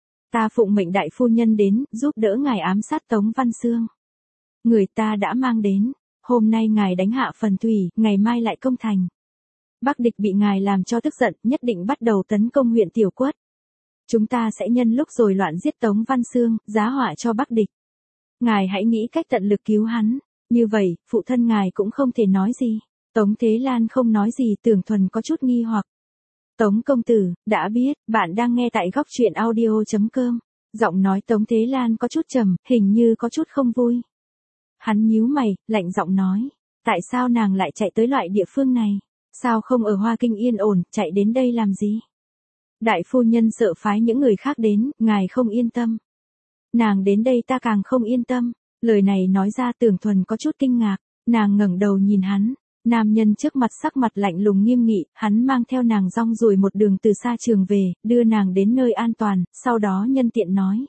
Ta phụng mệnh đại phu nhân đến, giúp đỡ ngài ám sát Tống Văn Xương. Người ta đã mang đến, hôm nay ngài đánh hạ Phần Thủy, ngày mai lại công thành. Bắc địch bị ngài làm cho tức giận, nhất định bắt đầu tấn công huyện Tiểu Quất. Chúng ta sẽ nhân lúc rồi loạn giết Tống Văn Xương, giá họa cho Bắc địch. Ngài hãy nghĩ cách tận lực cứu hắn, như vậy, phụ thân ngài cũng không thể nói gì. Tống Thế Lan không nói gì, Tưởng Thuần có chút nghi hoặc. Tống công tử, đã biết, bạn đang nghe tại góc truyện audio chấm com. Giọng nói Tống Thế Lan có chút trầm, hình như có chút không vui. Hắn nhíu mày, lạnh giọng nói. Tại sao nàng lại chạy tới loại địa phương này? Sao không ở Hoa Kinh yên ổn, chạy đến đây làm gì? Đại phu nhân sợ phái những người khác đến, ngài không yên tâm. Nàng đến đây ta càng không yên tâm. Lời này nói ra Tưởng Thuần có chút kinh ngạc, nàng ngẩng đầu nhìn hắn. Nam nhân trước mặt sắc mặt lạnh lùng nghiêm nghị, hắn mang theo nàng rong ruổi một đường từ xa trường về, đưa nàng đến nơi an toàn, sau đó nhân tiện nói.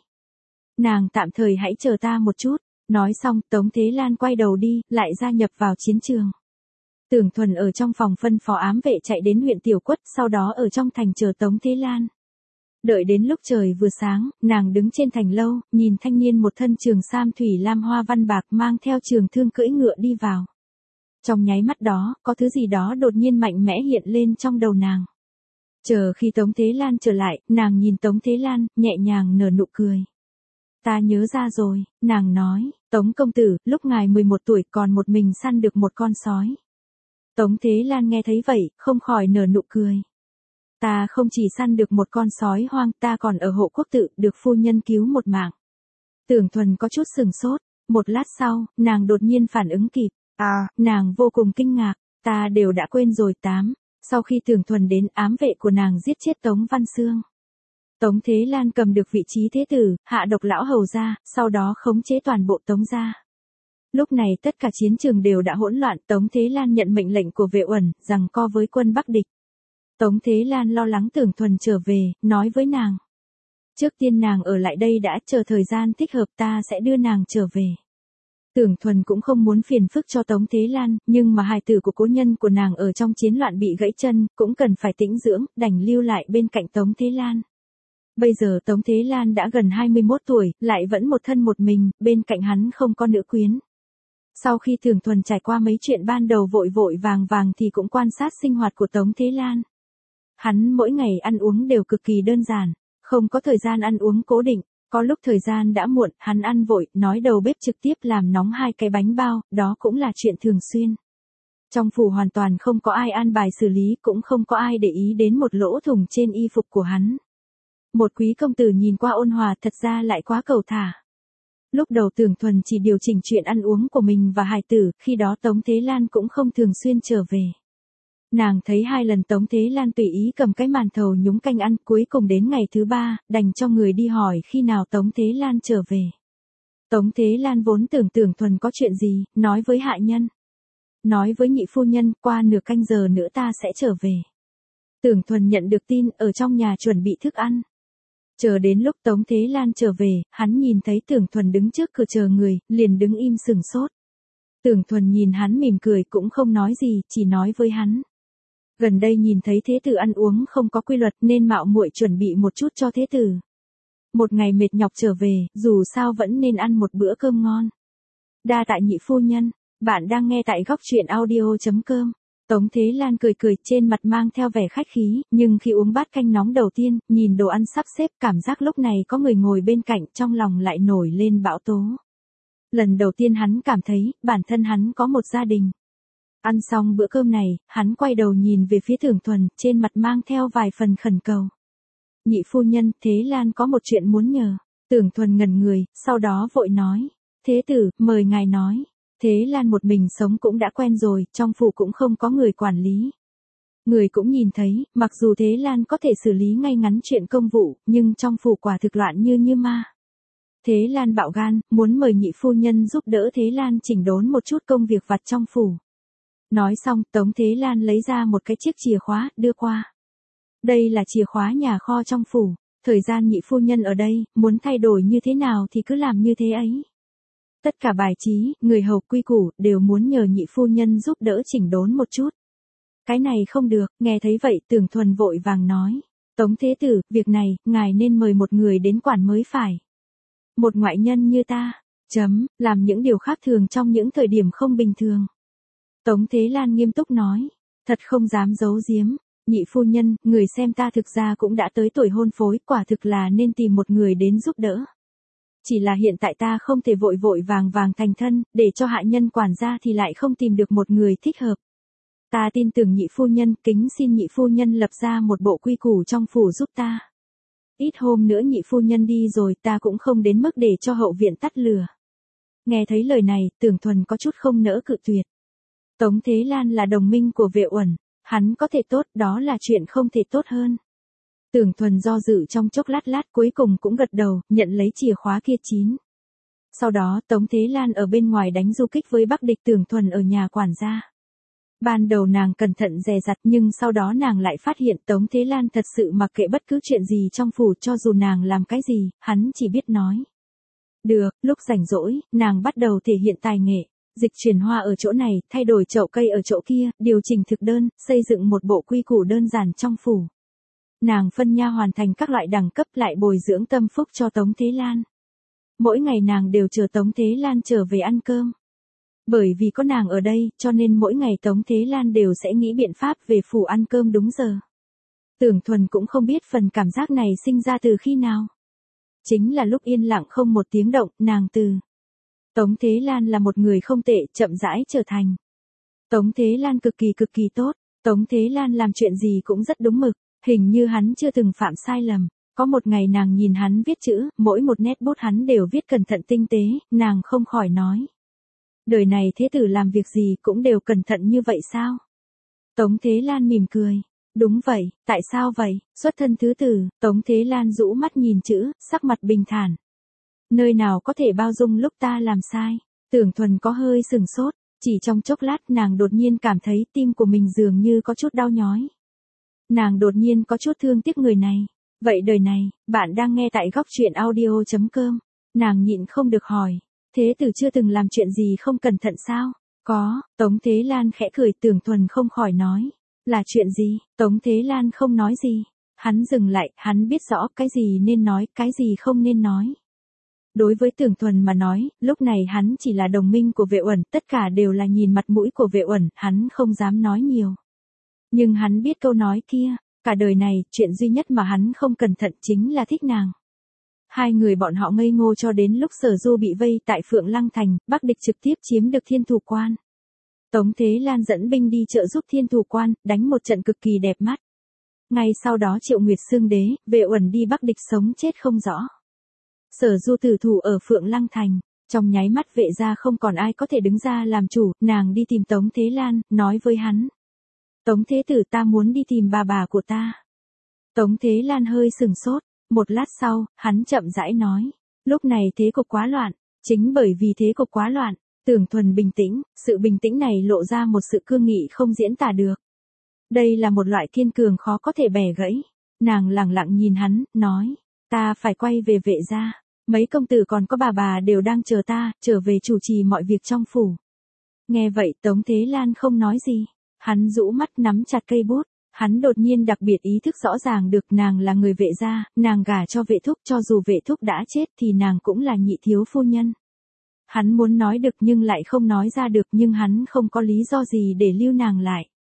Nàng tạm thời hãy chờ ta một chút. Nói xong, Tống Thế Lan quay đầu đi, lại gia nhập vào chiến trường. Tưởng Thuần ở trong phòng phân phó ám vệ chạy đến huyện Tiểu Quất, sau đó ở trong thành chờ Tống Thế Lan. Đợi đến lúc trời vừa sáng, nàng đứng trên thành lâu, nhìn thanh niên một thân trường sam thủy lam hoa văn bạc mang theo trường thương cưỡi ngựa đi vào. Trong nháy mắt đó, có thứ gì đó đột nhiên mạnh mẽ hiện lên trong đầu nàng. Chờ khi Tống Thế Lan trở lại, nàng nhìn Tống Thế Lan, nhẹ nhàng nở nụ cười. Ta nhớ ra rồi, nàng nói, Tống công tử, lúc ngài mười một tuổi còn một mình săn được một con sói. Tống Thế Lan nghe thấy vậy, không khỏi nở nụ cười. Ta không chỉ săn được một con sói hoang, ta còn ở Hộ Quốc Tự, được phu nhân cứu một mạng. Tưởng Thuần có chút sừng sốt, một lát sau, nàng đột nhiên phản ứng kịp. À, nàng vô cùng kinh ngạc, ta đều đã quên rồi tám. Sau khi Tưởng Thuần đến, ám vệ của nàng giết chết Tống Văn Xương. Tống Thế Lan cầm được vị trí thế tử, hạ độc lão hầu ra, sau đó khống chế toàn bộ Tống gia. Lúc này tất cả chiến trường đều đã hỗn loạn, Tống Thế Lan nhận mệnh lệnh của Vệ Uẩn, rằng co với quân Bắc địch. Tống Thế Lan lo lắng Tưởng Thuần trở về, nói với nàng. Trước tiên nàng ở lại đây đã, chờ thời gian thích hợp ta sẽ đưa nàng trở về. Tưởng Thuần cũng không muốn phiền phức cho Tống Thế Lan, nhưng mà hài tử của cố nhân của nàng ở trong chiến loạn bị gãy chân, cũng cần phải tĩnh dưỡng, đành lưu lại bên cạnh Tống Thế Lan. Bây giờ Tống Thế Lan đã gần hai mươi mốt tuổi, lại vẫn một thân một mình, bên cạnh hắn không có nữ quyến. Sau khi Tưởng Thuần trải qua mấy chuyện ban đầu vội vội vàng vàng thì cũng quan sát sinh hoạt của Tống Thế Lan. Hắn mỗi ngày ăn uống đều cực kỳ đơn giản, không có thời gian ăn uống cố định. Có lúc thời gian đã muộn, hắn ăn vội, nói đầu bếp trực tiếp làm nóng hai cái bánh bao, đó cũng là chuyện thường xuyên. Trong phủ hoàn toàn không có ai an bài xử lý, cũng không có ai để ý đến một lỗ thủng trên y phục của hắn. Một quý công tử nhìn qua ôn hòa, thật ra lại quá cầu thả. Lúc đầu Tưởng Thuần chỉ điều chỉnh chuyện ăn uống của mình và hài tử, khi đó Tống Thế Lan cũng không thường xuyên trở về. Nàng thấy hai lần Tống Thế Lan tùy ý cầm cái màn thầu nhúng canh ăn, cuối cùng đến ngày thứ ba, đành cho người đi hỏi khi nào Tống Thế Lan trở về. Tống Thế Lan vốn tưởng Tưởng Thuần có chuyện gì, nói với hạ nhân. Nói với nhị phu nhân, qua nửa canh giờ nữa ta sẽ trở về. Tưởng Thuần nhận được tin, ở trong nhà chuẩn bị thức ăn. Chờ đến lúc Tống Thế Lan trở về, hắn nhìn thấy Tưởng Thuần đứng trước cửa chờ người, liền đứng im sừng sốt. Tưởng Thuần nhìn hắn mỉm cười cũng không nói gì, chỉ nói với hắn. Gần đây nhìn thấy thế tử ăn uống không có quy luật nên mạo muội chuẩn bị một chút cho thế tử. Một ngày mệt nhọc trở về, dù sao vẫn nên ăn một bữa cơm ngon. Đa tạ nhị phu nhân, bạn đang nghe tại góc truyện audio chấm com. Tống Thế Lan cười cười trên mặt mang theo vẻ khách khí, nhưng khi uống bát canh nóng đầu tiên, nhìn đồ ăn sắp xếp cảm giác lúc này có người ngồi bên cạnh trong lòng lại nổi lên bão tố. Lần đầu tiên hắn cảm thấy, bản thân hắn có một gia đình. Ăn xong bữa cơm này, hắn quay đầu nhìn về phía Tưởng Thuần, trên mặt mang theo vài phần khẩn cầu. Nhị phu nhân, Thế Lan có một chuyện muốn nhờ. Tưởng Thuần ngẩn người, sau đó vội nói. Thế tử, mời ngài nói. Thế Lan một mình sống cũng đã quen rồi, trong phủ cũng không có người quản lý. Người cũng nhìn thấy, mặc dù Thế Lan có thể xử lý ngay ngắn chuyện công vụ, nhưng trong phủ quả thực loạn như như ma. Thế Lan bạo gan, muốn mời nhị phu nhân giúp đỡ Thế Lan chỉnh đốn một chút công việc vặt trong phủ. Nói xong, Tống Thế Lan lấy ra một cái chiếc chìa khóa, đưa qua. Đây là chìa khóa nhà kho trong phủ, thời gian nhị phu nhân ở đây, muốn thay đổi như thế nào thì cứ làm như thế ấy. Tất cả bài trí, người hầu quy củ, đều muốn nhờ nhị phu nhân giúp đỡ chỉnh đốn một chút. Cái này không được, nghe thấy vậy Tưởng Thuần vội vàng nói. Tống thế tử, việc này, ngài nên mời một người đến quản mới phải. Một ngoại nhân như ta, chấm, làm những điều khác thường trong những thời điểm không bình thường. Tống Thế Lan nghiêm túc nói, thật không dám giấu giếm, nhị phu nhân, người xem ta thực ra cũng đã tới tuổi hôn phối, quả thực là nên tìm một người đến giúp đỡ. Chỉ là hiện tại ta không thể vội vội vàng vàng thành thân, để cho hạ nhân quản gia thì lại không tìm được một người thích hợp. Ta tin tưởng nhị phu nhân, kính xin nhị phu nhân lập ra một bộ quy củ trong phủ giúp ta. Ít hôm nữa nhị phu nhân đi rồi ta cũng không đến mức để cho hậu viện tắt lửa. Nghe thấy lời này, Tưởng Thuần có chút không nỡ cự tuyệt. Tống Thế Lan là đồng minh của Vệ Uẩn, hắn có thể tốt, đó là chuyện không thể tốt hơn. Tưởng Thuần do dự trong chốc lát lát cuối cùng cũng gật đầu, nhận lấy chìa khóa kia chín. Sau đó Tống Thế Lan ở bên ngoài đánh du kích với Bắc Địch, Tưởng Thuần ở nhà quản gia. Ban đầu nàng cẩn thận dè dặt nhưng sau đó nàng lại phát hiện Tống Thế Lan thật sự mặc kệ bất cứ chuyện gì trong phủ, cho dù nàng làm cái gì, hắn chỉ biết nói. Được, lúc rảnh rỗi, nàng bắt đầu thể hiện tài nghệ, dịch chuyển hoa ở chỗ này, thay đổi chậu cây ở chỗ kia, điều chỉnh thực đơn, xây dựng một bộ quy củ đơn giản trong phủ. Nàng phân nha hoàn thành các loại đẳng cấp lại bồi dưỡng tâm phúc cho Tống Thế Lan. Mỗi ngày nàng đều chờ Tống Thế Lan trở về ăn cơm. Bởi vì có nàng ở đây, cho nên mỗi ngày Tống Thế Lan đều sẽ nghĩ biện pháp về phủ ăn cơm đúng giờ. Tưởng Thuần cũng không biết phần cảm giác này sinh ra từ khi nào. Chính là lúc yên lặng không một tiếng động, nàng từ. Tống Thế Lan là một người không tệ, chậm rãi trở thành. Tống Thế Lan cực kỳ cực kỳ tốt, Tống Thế Lan làm chuyện gì cũng rất đúng mực, hình như hắn chưa từng phạm sai lầm. Có một ngày nàng nhìn hắn viết chữ, mỗi một nét bút hắn đều viết cẩn thận tinh tế, nàng không khỏi nói. Đời này thế tử làm việc gì cũng đều cẩn thận như vậy sao? Tống Thế Lan mỉm cười. Đúng vậy, tại sao vậy? Xuất thân thứ tử, Tống Thế Lan rũ mắt nhìn chữ, sắc mặt bình thản. Nơi nào có thể bao dung lúc ta làm sai? Tưởng Thuần có hơi sừng sốt, chỉ trong chốc lát nàng đột nhiên cảm thấy tim của mình dường như có chút đau nhói. Nàng đột nhiên có chút thương tiếc người này. Vậy đời này, bạn đang nghe tại góc truyện audio chấm com. Nàng nhịn không được hỏi. Thế tử chưa từng làm chuyện gì không cẩn thận sao? Có, Tống Thế Lan khẽ cười. Tưởng Thuần không khỏi nói. Là chuyện gì? Tống Thế Lan không nói gì. Hắn dừng lại, hắn biết rõ cái gì nên nói, cái gì không nên nói. Đối với Tưởng Thuần mà nói, lúc này hắn chỉ là đồng minh của Vệ Uẩn, tất cả đều là nhìn mặt mũi của Vệ Uẩn, hắn không dám nói nhiều. Nhưng hắn biết câu nói kia, cả đời này, chuyện duy nhất mà hắn không cẩn thận chính là thích nàng. Hai người bọn họ ngây ngô cho đến lúc Sở Du bị vây tại Phượng Lăng Thành, Bắc Địch trực tiếp chiếm được Thiên Thủ Quan. Tống Thế Lan dẫn binh đi trợ giúp Thiên Thủ Quan, đánh một trận cực kỳ đẹp mắt. Ngay sau đó Triệu Nguyệt Xương Đế, Vệ Uẩn đi Bắc Địch sống chết không rõ. Sở Du tử thủ ở Phượng Lăng Thành, trong nháy mắt Vệ gia không còn ai có thể đứng ra làm chủ, nàng đi tìm Tống Thế Lan, nói với hắn. Tống thế tử, ta muốn đi tìm bà bà của ta. Tống Thế Lan hơi sừng sốt, một lát sau, hắn chậm rãi nói. Lúc này thế cục quá loạn, chính bởi vì thế cục quá loạn, Tưởng Thuần bình tĩnh, sự bình tĩnh này lộ ra một sự cương nghị không diễn tả được. Đây là một loại kiên cường khó có thể bẻ gãy. Nàng lẳng lặng nhìn hắn, nói. Ta phải quay về Vệ gia. Mấy công tử còn có bà bà đều đang chờ ta, trở về chủ trì mọi việc trong phủ. Nghe vậy Tống Thế Lan không nói gì. Hắn rũ mắt nắm chặt cây bút, hắn đột nhiên đặc biệt ý thức rõ ràng được nàng là người Vệ gia, nàng gả cho Vệ thúc, cho dù Vệ thúc đã chết thì nàng cũng là nhị thiếu phu nhân. Hắn muốn nói được nhưng lại không nói ra được, nhưng hắn không có lý do gì để lưu nàng lại.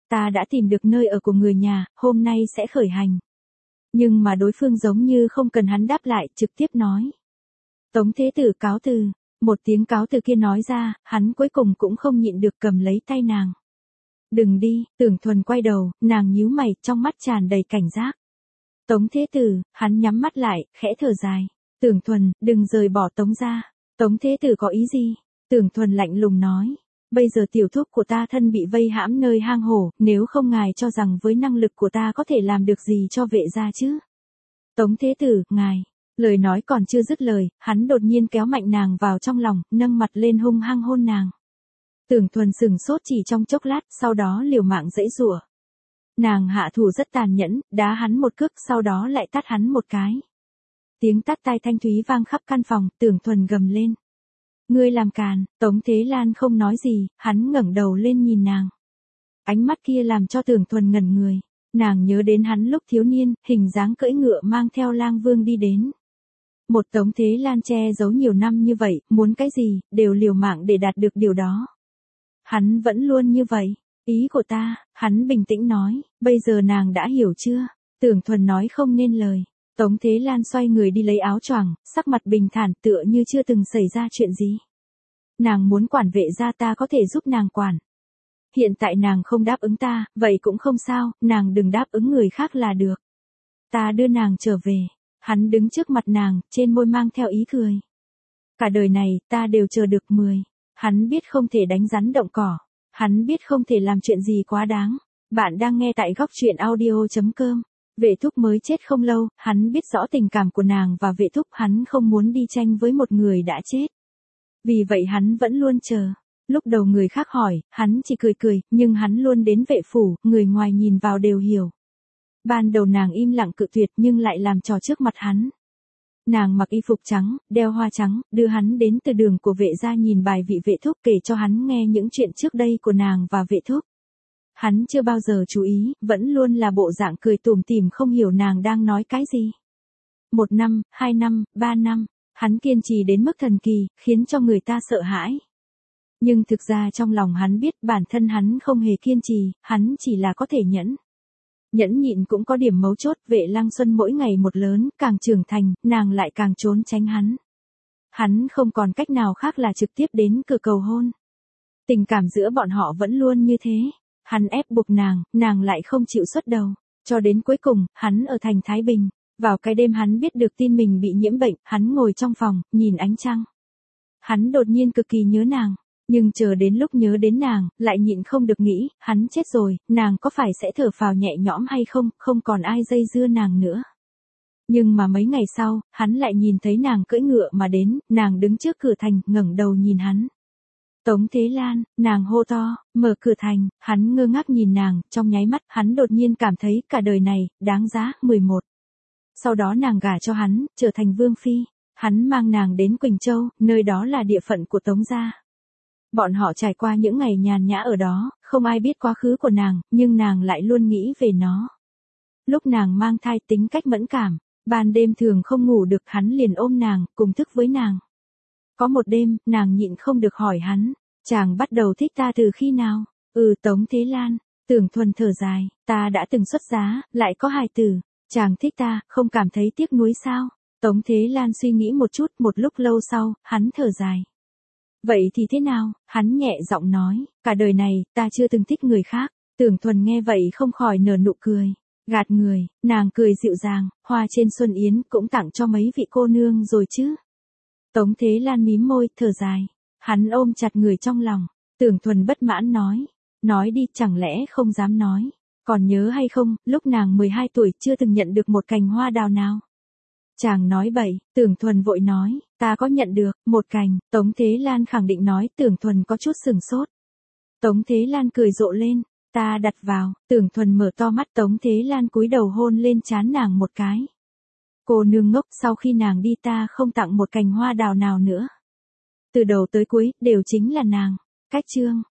Ta đã tìm được nơi ở của người nhà, hôm nay sẽ khởi hành. Nhưng mà đối phương giống như không cần hắn đáp lại, trực tiếp nói. Tống Thế Tử cáo từ. Một tiếng cáo từ kia nói ra, hắn cuối cùng cũng không nhịn được cầm lấy tay nàng. Đừng đi, Tưởng Thuần quay đầu, nàng nhíu mày, trong mắt tràn đầy cảnh giác. Tống Thế Tử, hắn nhắm mắt lại, khẽ thở dài. Tưởng Thuần, đừng rời bỏ Tống gia. Tống Thế Tử có ý gì? Tưởng Thuần lạnh lùng nói. Bây giờ tiểu thúc của ta thân bị vây hãm nơi hang hổ, nếu không ngài cho rằng với năng lực của ta có thể làm được gì cho vệ gia chứ? Tống Thế Tử, ngài. Lời nói còn chưa dứt lời, hắn đột nhiên kéo mạnh nàng vào trong lòng, nâng mặt lên hung hăng hôn nàng. Tưởng Thuần sừng sốt chỉ trong chốc lát, sau đó liều mạng giãy giụa. Nàng hạ thủ rất tàn nhẫn, đá hắn một cước, sau đó lại tát hắn một cái. Tiếng tát tai thanh thúy vang khắp căn phòng, Tưởng Thuần gầm lên. Ngươi làm càn, Tống Thế Lan không nói gì, hắn ngẩng đầu lên nhìn nàng. Ánh mắt kia làm cho Tưởng Thuần ngẩn người. Nàng nhớ đến hắn lúc thiếu niên, hình dáng cưỡi ngựa mang theo Lang Vương đi đến. Một Tống Thế Lan che giấu nhiều năm như vậy, muốn cái gì, đều liều mạng để đạt được điều đó. Hắn vẫn luôn như vậy. Ý của ta, hắn bình tĩnh nói, bây giờ nàng đã hiểu chưa? Tưởng Thuần nói không nên lời. Tống Thế Lan xoay người đi lấy áo choàng, sắc mặt bình thản tựa như chưa từng xảy ra chuyện gì. Nàng muốn quản vệ gia ta có thể giúp nàng quản. Hiện tại nàng không đáp ứng ta, vậy cũng không sao, nàng đừng đáp ứng người khác là được. Ta đưa nàng trở về. Hắn đứng trước mặt nàng, trên môi mang theo ý cười. Cả đời này, ta đều chờ được mười. Hắn biết không thể đánh rắn động cỏ. Hắn biết không thể làm chuyện gì quá đáng. Bạn đang nghe tại góc truyện audio chấm com. Vệ thúc mới chết không lâu, hắn biết rõ tình cảm của nàng và vệ thúc, hắn không muốn đi tranh với một người đã chết. Vì vậy hắn vẫn luôn chờ. Lúc đầu người khác hỏi, hắn chỉ cười cười, nhưng hắn luôn đến vệ phủ, người ngoài nhìn vào đều hiểu. Ban đầu nàng im lặng cự tuyệt nhưng lại làm trò trước mặt hắn. Nàng mặc y phục trắng, đeo hoa trắng, đưa hắn đến từ đường của vệ gia nhìn bài vị vệ thúc, kể cho hắn nghe những chuyện trước đây của nàng và vệ thúc. Hắn chưa bao giờ chú ý, vẫn luôn là bộ dạng cười tủm tỉm không hiểu nàng đang nói cái gì. Một năm, hai năm, ba năm, hắn kiên trì đến mức thần kỳ, khiến cho người ta sợ hãi. Nhưng thực ra trong lòng hắn biết bản thân hắn không hề kiên trì, hắn chỉ là có thể nhẫn. Nhẫn nhịn cũng có điểm mấu chốt, vệ Lăng Xuân mỗi ngày một lớn, càng trưởng thành, nàng lại càng trốn tránh hắn. Hắn không còn cách nào khác là trực tiếp đến cửa cầu hôn. Tình cảm giữa bọn họ vẫn luôn như thế. Hắn ép buộc nàng, nàng lại không chịu xuất đầu. Cho đến cuối cùng, hắn ở thành Thái Bình. Vào cái đêm hắn biết được tin mình bị nhiễm bệnh, hắn ngồi trong phòng, nhìn ánh trăng. Hắn đột nhiên cực kỳ nhớ nàng. Nhưng chờ đến lúc nhớ đến nàng, lại nhịn không được nghĩ, hắn chết rồi, nàng có phải sẽ thở phào nhẹ nhõm hay không, không còn ai dây dưa nàng nữa. Nhưng mà mấy ngày sau, hắn lại nhìn thấy nàng cưỡi ngựa mà đến, nàng đứng trước cửa thành, ngẩng đầu nhìn hắn. Tống Thế Lan, nàng hô to, mở cửa thành, hắn ngơ ngác nhìn nàng, trong nháy mắt, hắn đột nhiên cảm thấy cả đời này, đáng giá, mười một. Sau đó nàng gả cho hắn, trở thành vương phi, hắn mang nàng đến Quỳnh Châu, nơi đó là địa phận của Tống gia. Bọn họ trải qua những ngày nhàn nhã ở đó, không ai biết quá khứ của nàng, nhưng nàng lại luôn nghĩ về nó. Lúc nàng mang thai tính cách mẫn cảm, ban đêm thường không ngủ được, hắn liền ôm nàng, cùng thức với nàng. Có một đêm, nàng nhịn không được hỏi hắn, chàng bắt đầu thích ta từ khi nào? Ừ, Tống Thế Lan. Tưởng Thuần thở dài, ta đã từng xuất giá, lại có hài tử, chàng thích ta, không cảm thấy tiếc nuối sao? Tống Thế Lan suy nghĩ một chút, một lúc lâu sau, hắn thở dài. Vậy thì thế nào? Hắn nhẹ giọng nói, cả đời này, ta chưa từng thích người khác. Tưởng Thuần nghe vậy không khỏi nở nụ cười. Gạt người, nàng cười dịu dàng, hoa trên Xuân Yến cũng tặng cho mấy vị cô nương rồi chứ. Tống Thế Lan mím môi, thở dài. Hắn ôm chặt người trong lòng. Tưởng Thuần bất mãn nói. Nói đi, chẳng lẽ không dám nói. Còn nhớ hay không, lúc nàng mười hai tuổi chưa từng nhận được một cành hoa đào nào. Chàng nói bậy, Tưởng Thuần vội nói, ta có nhận được, một cành, Tống Thế Lan khẳng định nói, Tưởng Thuần có chút sừng sốt. Tống Thế Lan cười rộ lên, ta đặt vào, Tưởng Thuần mở to mắt, Tống Thế Lan cúi đầu hôn lên trán nàng một cái. Cô nương ngốc, sau khi nàng đi ta không tặng một cành hoa đào nào nữa. Từ đầu tới cuối, đều chính là nàng. Cách chương.